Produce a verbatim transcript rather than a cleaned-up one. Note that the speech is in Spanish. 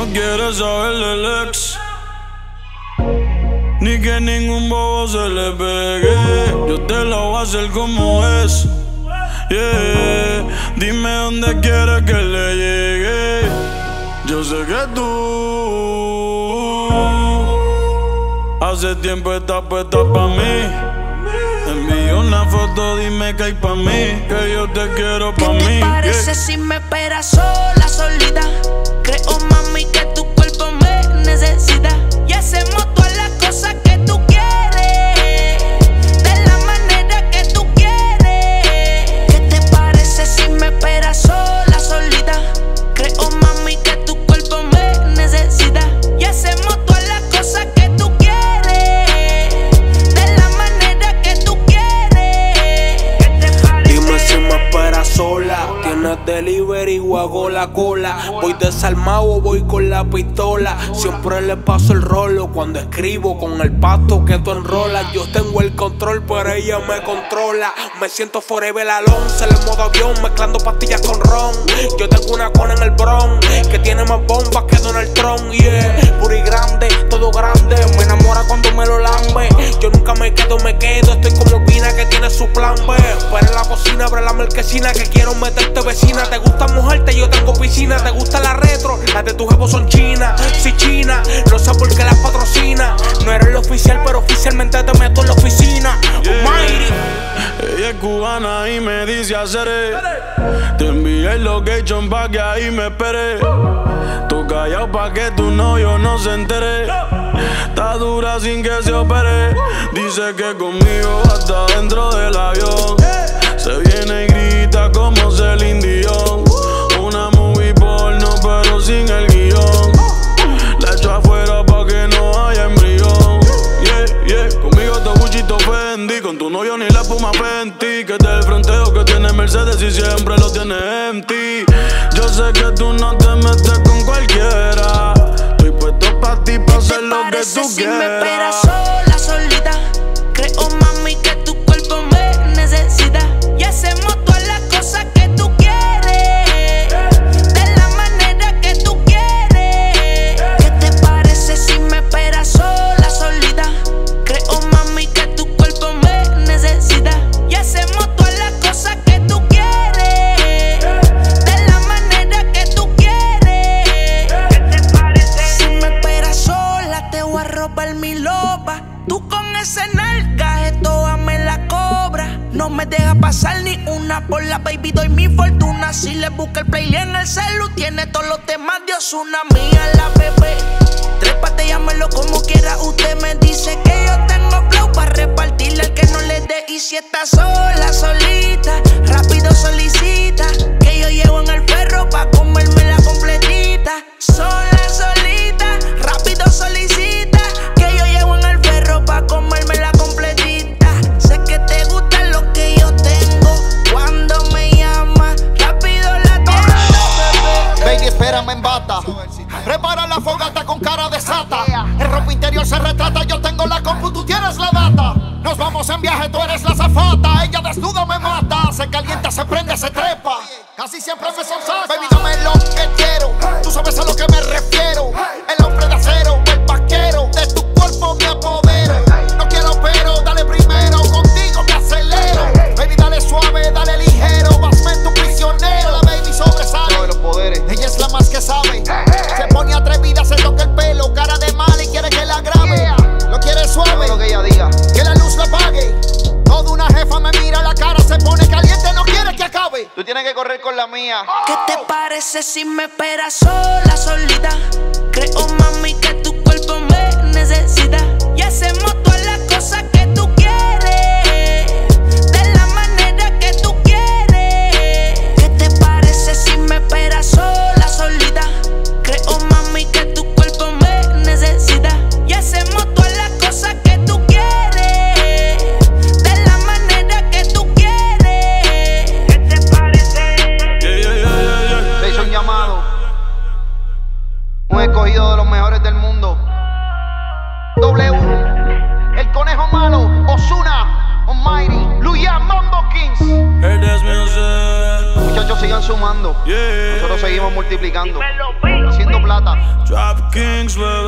quiere saber del ex, ni que ningún bobo se le pegue. Yo te lo voy a hacer como es, yeah. Dime dónde quieres que le llegue. Yo sé que tú hace tiempo estás puesta pa' mí. Envío una foto, dime que hay pa' mí, que yo te quiero pa' mí. ¿Qué te parece yeah. si me esperas sola, solita? Creo, mami, que tu cuerpo me necesita y hacemos todas las cosas que tú quieres, de la manera que tú quieres. ¿Qué te parece si me esperas sola, solita? Creo, mami, que tu cuerpo me necesita y hacemos todas las cosas que tú quieres, de la manera que tú quieres. ¿Qué te parece? Dime si me esperas sola. Tienes delivery o hago la cola. Voy desarmado o voy con la pistola. Siempre le paso el rolo cuando escribo con el pasto que tú enrolas. Yo tengo el control, pero ella me controla. Me siento forever alonce en el modo avión, mezclando pastillas con ron. Yo tengo una cona en el bron que tiene más bombas que Donald Trump, yeah. Puri grande, todo grande. Me enamora cuando me lo lambe. Yo nunca me quedo, me quedo. Estoy como Pina que tiene su plan B. Pero en la cocina abre la marquesina que quiero meterte vecina. Te gusta mojarte, yo tengo piscina. Te gusta la retro, las de tu jevo son chinas. Si china, no sé por qué las patrocina. No eres el oficial, pero oficialmente te meto en la oficina. Yeah. Ella es cubana y me dice haceré. Te envié el location pa' que ahí me espere. Tú callado pa' que tu novio no se entere. Está dura sin que se opere. Dice que conmigo hasta dentro del avión. Se viene y grita como Celine Dion. Una movie porno pero sin el guión. La echo afuera pa' que no haya embrión. Yeah, yeah, conmigo te Gucci te Fendi. Con tu novio ni la espuma Fenty. Que te el fronteo que tiene Mercedes y siempre lo tiene empty. Yo sé que tú no te metes con cualquiera. Estoy puesto pa' ti pa' hacer lo que tú si quieras. Me esperas sola, solita. Creo, mami, que tu cuerpo me necesita y hacemos todas las cosas que tú quieres, de la manera que tú quieres. ¿Qué te parece si me esperas sola, solita? Creo, mami, que tu cuerpo me necesita y hacemos todas las cosas que tú quieres, de la manera que tú quieres. ¿Qué te parece? Si me esperas sola, te voy a robar mi loba. Tú con ese nalga, esto me la cobra. No me deja pasar ni una por la baby, doy mi fortuna. Si le busca el playlist en el celu, tiene todos los temas de Ozuna. Mía la bebé, trépate, llámelo como quiera. Usted me dice que yo tengo flow para repartirle al que no le dé. Y si está sola, solita, rápido solicita, que yo llevo en el perro pa' comerme la completita. Sola, solita, rápido solicita, que yo llevo en el perro pa' comerme la completita. Sé que te gusta lo que yo tengo. Cuando me llama, rápido la tengo. Baby, espérame en bata. Prepara la fogata con cara de sata. El ropa interior se retrata. Yo tengo la compu, tú tienes la data. Nos vamos en viaje, tú eres la azafata. Ella desnuda me mata. Se calienta, se prende, se trepa. Casi siempre me sonsaca. Baby, dame lo que quiero. Tú sabes a lo que me refiero. El hombre de acero, el vaquero. De tu cuerpo me apodero. No quiero pero, dale primero. Contigo me acelero. Baby, dale suave, dale ligero. Vasme tu prisionero. La baby sobresale. No, los poderes. Ella es la más que sabe. Se pone atrevida, se toca el pelo. Cara de mal y quiere que la grabe. Lo quiere suave. Lo que ella diga. Que la luz la apague. Toda una jefa me mira la cara, se pone caliente, no quiere que acabe. Tú tienes que correr con la mía. ¿Qué te parece si me esperas sola, solita? Creo, mami, que tu cuerpo me necesita y hacemos todas las cosas que tú quieres, de la manera que tú quieres. ¿Qué te parece si me esperas sola, solita? Creo, mami, que tu cuerpo me necesita y hacemos todas las cosas que tú quieres, de la manera que tú quieres. ¿Qué te parece? Yeah, yeah, yeah, yeah, yeah. Te hizo un llamado. Un escogido de los mejores del mundo. W, el conejo malo, Ozuna, Almighty, Luya, Mambo Kings. Hey, that's music. Muchachos, sigan sumando. Yeah. Nosotros seguimos multiplicando, haciendo plata. Kings, bebé.